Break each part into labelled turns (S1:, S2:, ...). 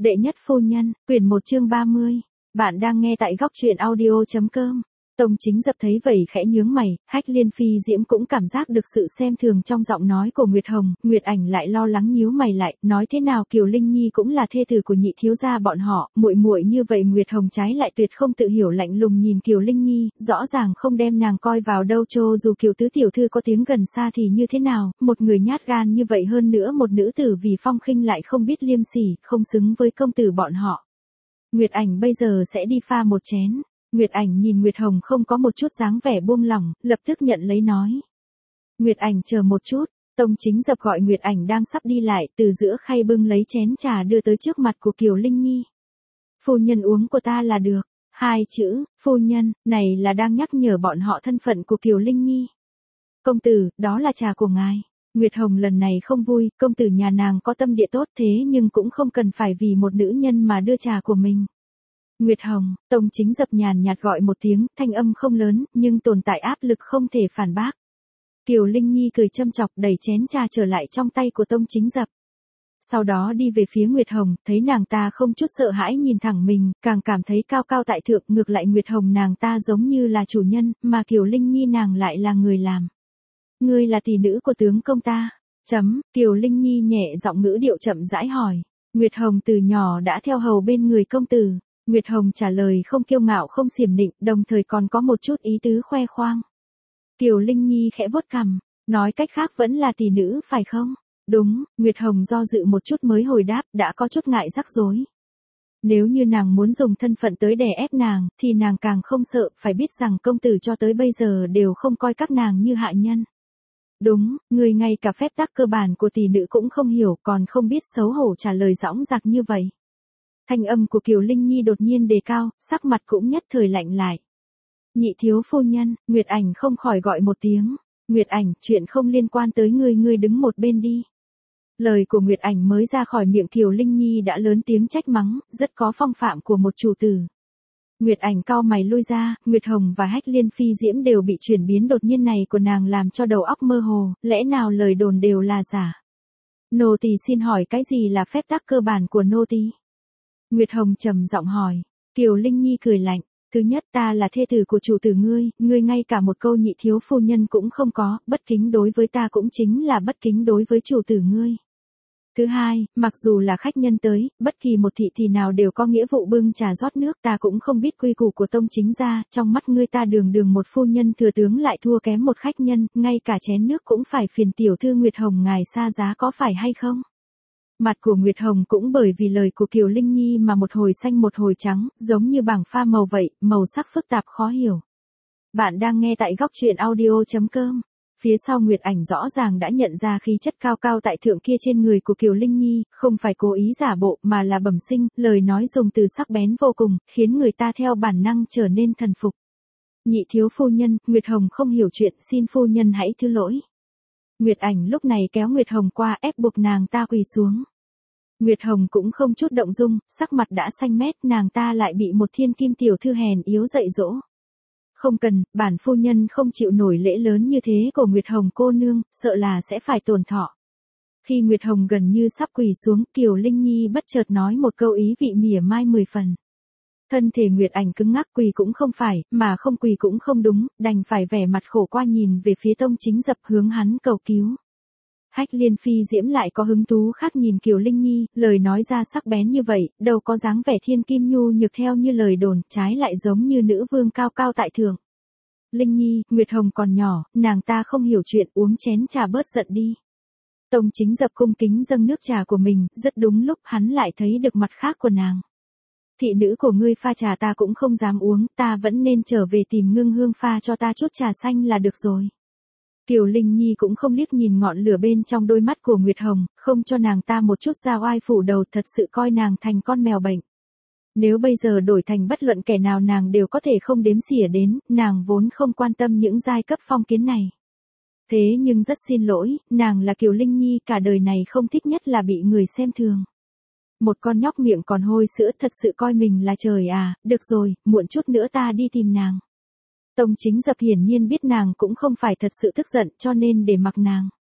S1: Đệ nhất phu nhân, quyển 1 chương 30. Bạn đang nghe tại góc truyện audio.com. Tông Chính Dập thấy vậy khẽ nhướng mày, Hách Liên Phi Diễm cũng cảm giác được sự xem thường trong giọng nói của Nguyệt Hồng, Nguyệt Ảnh lại lo lắng nhíu mày lại, nói thế nào Kiều Linh Nhi cũng là thê tử của nhị thiếu gia bọn họ, muội muội như vậy Nguyệt Hồng trái lại tuyệt không tự hiểu lạnh lùng nhìn Kiều Linh Nhi, rõ ràng không đem nàng coi vào đâu cho dù Kiều tứ tiểu thư có tiếng gần xa thì như thế nào, một người nhát gan như vậy hơn nữa một nữ tử vì phong khinh lại không biết liêm sỉ, không xứng với công tử bọn họ. Nguyệt Ảnh bây giờ sẽ đi pha một chén. Nguyệt Ảnh nhìn Nguyệt Hồng không có một chút dáng vẻ buông lỏng, lập tức nhận lấy nói. Nguyệt Ảnh chờ một chút, Tông Chính Dập gọi Nguyệt Ảnh đang sắp đi lại, từ giữa khay bưng lấy chén trà đưa tới trước mặt của Kiều Linh Nhi. Phu nhân uống của ta là được. Hai chữ, phu nhân, này là đang nhắc nhở bọn họ thân phận của Kiều Linh Nhi. Công tử, đó là trà của ngài. Nguyệt Hồng lần này không vui, công tử nhà nàng có tâm địa tốt thế nhưng cũng không cần phải vì một nữ nhân mà đưa trà của mình. Nguyệt Hồng, Tông Chính Dập nhàn nhạt gọi một tiếng, thanh âm không lớn, nhưng tồn tại áp lực không thể phản bác. Kiều Linh Nhi cười châm chọc đẩy chén trà trở lại trong tay của Tông Chính Dập. Sau đó đi về phía Nguyệt Hồng, thấy nàng ta không chút sợ hãi nhìn thẳng mình, càng cảm thấy cao cao tại thượng, ngược lại Nguyệt Hồng nàng ta giống như là chủ nhân, mà Kiều Linh Nhi nàng lại là người làm. Ngươi là tỷ nữ của tướng công ta. Kiều Linh Nhi nhẹ giọng ngữ điệu chậm rãi hỏi. Nguyệt Hồng từ nhỏ đã theo hầu bên người công tử. Nguyệt Hồng trả lời không kiêu ngạo không xiểm nịnh, đồng thời còn có một chút ý tứ khoe khoang. Kiều Linh Nhi khẽ vuốt cằm, nói cách khác vẫn là tỷ nữ phải không? Đúng, Nguyệt Hồng do dự một chút mới hồi đáp, đã có chút ngại rắc rối. Nếu như nàng muốn dùng thân phận tới đè ép nàng, thì nàng càng không sợ, phải biết rằng công tử cho tới bây giờ đều không coi các nàng như hạ nhân. Đúng, người ngay cả phép tắc cơ bản của tỷ nữ cũng không hiểu, còn không biết xấu hổ trả lời dõng dạc như vậy. Thanh âm của Kiều Linh Nhi đột nhiên đề cao, sắc mặt cũng nhất thời lạnh lại. Nhị thiếu phu nhân, Nguyệt Ảnh không khỏi gọi một tiếng. Nguyệt Ảnh, chuyện không liên quan tới ngươi đứng một bên đi. Lời của Nguyệt Ảnh mới ra khỏi miệng Kiều Linh Nhi đã lớn tiếng trách mắng, rất có phong phạm của một chủ tử. Nguyệt Ảnh cau mày lui ra, Nguyệt Hồng và Hách Liên Phi Diễm đều bị chuyển biến đột nhiên này của nàng làm cho đầu óc mơ hồ, lẽ nào lời đồn đều là giả. Nô tỳ xin hỏi cái gì là phép tắc cơ bản của nô tỳ? Nguyệt Hồng trầm giọng hỏi. Kiều Linh Nhi cười lạnh. Thứ nhất, ta là thê tử của chủ tử ngươi ngay cả một câu nhị thiếu phu nhân cũng không có, bất kính đối với ta cũng chính là bất kính đối với chủ tử ngươi. Thứ hai, mặc dù là khách nhân tới, bất kỳ một thị thì nào đều có nghĩa vụ bưng trà rót nước, ta cũng không biết quy củ của Tông Chính gia, trong mắt ngươi ta đường một phu nhân thừa tướng lại thua kém một khách nhân, ngay cả chén nước cũng phải phiền tiểu thư Nguyệt Hồng ngài xa giá có phải hay không? Mặt của Nguyệt Hồng cũng bởi vì lời của Kiều Linh Nhi mà một hồi xanh một hồi trắng, giống như bảng pha màu vậy, màu sắc phức tạp khó hiểu. Bạn đang nghe tại góc truyện audio.com. Phía sau Nguyệt Ảnh rõ ràng đã nhận ra khí chất cao cao tại thượng kia trên người của Kiều Linh Nhi, không phải cố ý giả bộ mà là bẩm sinh, lời nói dùng từ sắc bén vô cùng, khiến người ta theo bản năng trở nên thần phục. Nhị thiếu phu nhân, Nguyệt Hồng không hiểu chuyện, xin phu nhân hãy thứ lỗi. Nguyệt Ảnh lúc này kéo Nguyệt Hồng qua ép buộc nàng ta quỳ xuống. Nguyệt Hồng cũng không chút động dung, sắc mặt đã xanh mét, nàng ta lại bị một thiên kim tiểu thư hèn yếu dạy dỗ. Không cần, bản phu nhân không chịu nổi lễ lớn như thế của Nguyệt Hồng cô nương, sợ là sẽ phải tổn thọ. Khi Nguyệt Hồng gần như sắp quỳ xuống, Kiều Linh Nhi bất chợt nói một câu ý vị mỉa mai 10 phần. Thân thể Nguyệt Ảnh cứng ngắc, quỳ cũng không phải, mà không quỳ cũng không đúng, đành phải vẻ mặt khổ qua nhìn về phía Tông Chính Dập hướng hắn cầu cứu. Hách Liên Phi Diễm lại có hứng thú khác nhìn Kiều Linh Nhi, lời nói ra sắc bén như vậy, đâu có dáng vẻ thiên kim nhu nhược theo như lời đồn, trái lại giống như nữ vương cao cao tại thượng. Linh Nhi, Nguyệt Hồng còn nhỏ, nàng ta không hiểu chuyện, uống chén trà bớt giận đi. Tông Chính Dập cung kính dâng nước trà của mình, rất đúng lúc hắn lại thấy được mặt khác của nàng. Thị nữ của ngươi pha trà ta cũng không dám uống, ta vẫn nên trở về tìm Ngưng Hương pha cho ta chút trà xanh là được rồi. Kiều Linh Nhi cũng không liếc nhìn ngọn lửa bên trong đôi mắt của Nguyệt Hồng, không cho nàng ta một chút ra oai phủ đầu, thật sự coi nàng thành con mèo bệnh. Nếu bây giờ đổi thành bất luận kẻ nào nàng đều có thể không đếm xỉa đến, nàng vốn không quan tâm những giai cấp phong kiến này. Thế nhưng rất xin lỗi, nàng là Kiều Linh Nhi, cả đời này không thích nhất là bị người xem thường. Một con nhóc miệng còn hôi sữa thật sự coi mình là trời à, được rồi, muộn chút nữa ta đi tìm nàng. Tông Chính Dập hiển nhiên biết nàng cũng không phải thật sự tức giận cho nên để mặc nàng.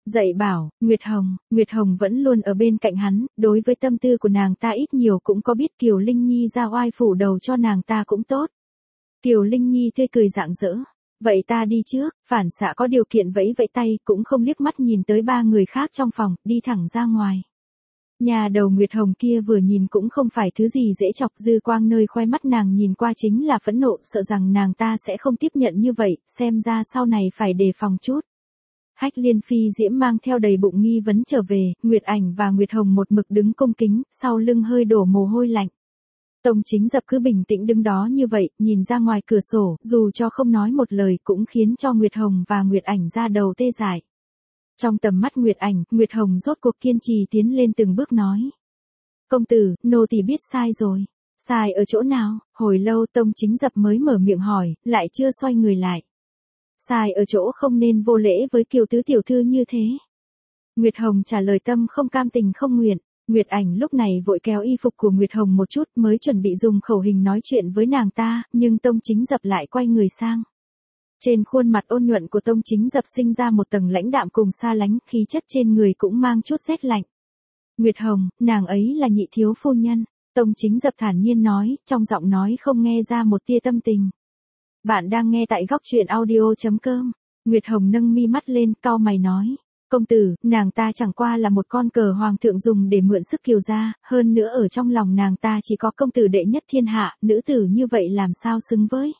S1: Dạy bảo, Nguyệt Hồng vẫn luôn ở bên cạnh hắn, đối với tâm tư của nàng ta ít nhiều cũng có biết. Kiều Linh Nhi ra oai phủ đầu cho nàng ta cũng tốt. Kiều Linh Nhi tươi cười rạng rỡ. Vậy ta đi trước, phản xạ có điều kiện vẫy vẫy tay, cũng không liếc mắt nhìn tới ba người khác trong phòng, đi thẳng ra ngoài. Nhà đầu Nguyệt Hồng kia vừa nhìn cũng không phải thứ gì dễ chọc, dư quang nơi khoe mắt nàng nhìn qua chính là phẫn nộ, sợ rằng nàng ta sẽ không tiếp nhận như vậy, xem ra sau này phải đề phòng chút. Hách Liên Phi Diễm mang theo đầy bụng nghi vấn trở về, Nguyệt Ảnh và Nguyệt Hồng một mực đứng cung kính, sau lưng hơi đổ mồ hôi lạnh. Tông Chính Dập cứ bình tĩnh đứng đó như vậy, nhìn ra ngoài cửa sổ, dù cho không nói một lời cũng khiến cho Nguyệt Hồng và Nguyệt Ảnh ra đầu tê dại. Trong tầm mắt Nguyệt Ảnh, Nguyệt Hồng rốt cuộc kiên trì tiến lên từng bước nói. Công tử, nô tỳ biết sai rồi. Sai ở chỗ nào? Hồi lâu Tông Chính Dập mới mở miệng hỏi, lại chưa xoay người lại. Sai ở chỗ không nên vô lễ với Kiều tứ tiểu thư như thế. Nguyệt Hồng trả lời tâm không cam tình không nguyện. Nguyệt Ảnh lúc này vội kéo y phục của Nguyệt Hồng một chút mới chuẩn bị dùng khẩu hình nói chuyện với nàng ta, nhưng Tông Chính Dập lại quay người sang. Trên khuôn mặt ôn nhuận của Tông Chính Dập sinh ra một tầng lãnh đạm cùng xa lánh, khí chất trên người cũng mang chút rét lạnh. Nguyệt Hồng, nàng ấy là nhị thiếu phu nhân. Tông Chính Dập thản nhiên nói, trong giọng nói không nghe ra một tia tâm tình. Bạn đang nghe tại góc truyện audio.com. Nguyệt Hồng nâng mi mắt lên, cau mày nói. Công tử, nàng ta chẳng qua là một con cờ hoàng thượng dùng để mượn sức Kiều gia, hơn nữa ở trong lòng nàng ta chỉ có công tử đệ nhất thiên hạ, nữ tử như vậy làm sao xứng với.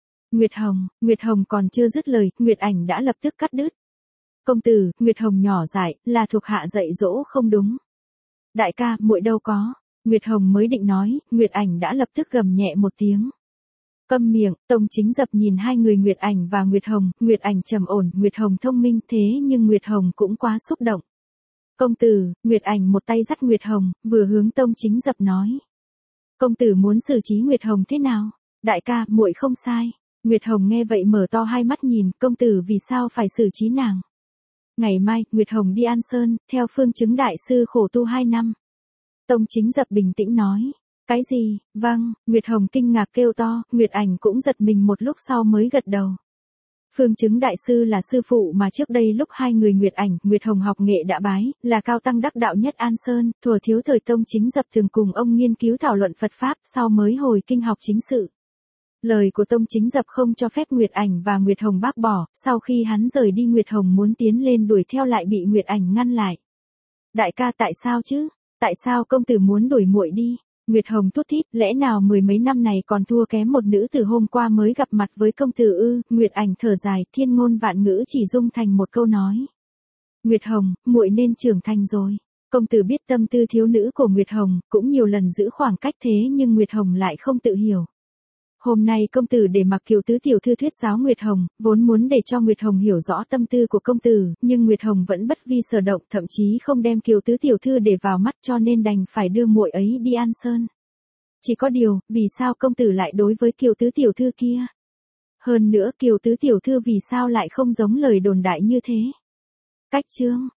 S1: Nguyệt Hồng còn chưa dứt lời, Nguyệt Ảnh đã lập tức cắt đứt. Công tử, Nguyệt Hồng nhỏ dại, là thuộc hạ dạy dỗ không đúng. Đại ca, muội đâu có. Nguyệt Hồng mới định nói, Nguyệt Ảnh đã lập tức gầm nhẹ một tiếng. Câm miệng. Tông Chính Dập nhìn hai người Nguyệt Ảnh và Nguyệt Ảnh trầm ổn, Nguyệt Hồng thông minh thế nhưng Nguyệt Hồng cũng quá xúc động. Công tử, Nguyệt Ảnh một tay dắt Nguyệt Hồng, vừa hướng Tông Chính Dập nói. Công tử muốn xử trí Nguyệt Hồng thế nào? Đại ca, muội không sai. Nguyệt Hồng nghe vậy mở to hai mắt nhìn, công tử vì sao phải xử trí nàng? Ngày mai, Nguyệt Hồng đi An Sơn, theo phương chứng đại sư khổ tu 2 năm. Tông Chính Dập bình tĩnh nói. Cái gì? Vâng, Nguyệt Hồng kinh ngạc kêu to, Nguyệt Ảnh cũng giật mình một lúc sau mới gật đầu. Phương chứng đại sư là sư phụ mà trước đây lúc hai người Nguyệt Ảnh, Nguyệt Hồng học nghệ đã bái, là cao tăng đắc đạo nhất An Sơn, thuở thiếu thời Tông Chính Dập thường cùng ông nghiên cứu thảo luận Phật Pháp, sau mới hồi kinh học chính sự. Lời của Tông Chính Dập không cho phép Nguyệt Ảnh và Nguyệt Hồng bác bỏ, sau khi hắn rời đi Nguyệt Hồng muốn tiến lên đuổi theo lại bị Nguyệt Ảnh ngăn lại. Đại ca tại sao chứ? Tại sao công tử muốn đuổi muội đi? Nguyệt Hồng thút thít, lẽ nào mười mấy năm này còn thua kém một nữ tử hôm qua mới gặp mặt với công tử ư? Nguyệt Ảnh thở dài, thiên ngôn vạn ngữ chỉ dung thành một câu nói. Nguyệt Hồng, muội nên trưởng thành rồi. Công tử biết tâm tư thiếu nữ của Nguyệt Hồng, cũng nhiều lần giữ khoảng cách thế nhưng Nguyệt Hồng lại không tự hiểu. Hôm nay công tử để mặc Kiều tứ tiểu thư thuyết giáo Nguyệt Hồng, vốn muốn để cho Nguyệt Hồng hiểu rõ tâm tư của công tử, nhưng Nguyệt Hồng vẫn bất vi sở động, thậm chí không đem Kiều tứ tiểu thư để vào mắt, cho nên đành phải đưa muội ấy đi An Sơn. Chỉ có điều, vì sao công tử lại đối với Kiều tứ tiểu thư kia? Hơn nữa Kiều tứ tiểu thư vì sao lại không giống lời đồn đại như thế? Cách chương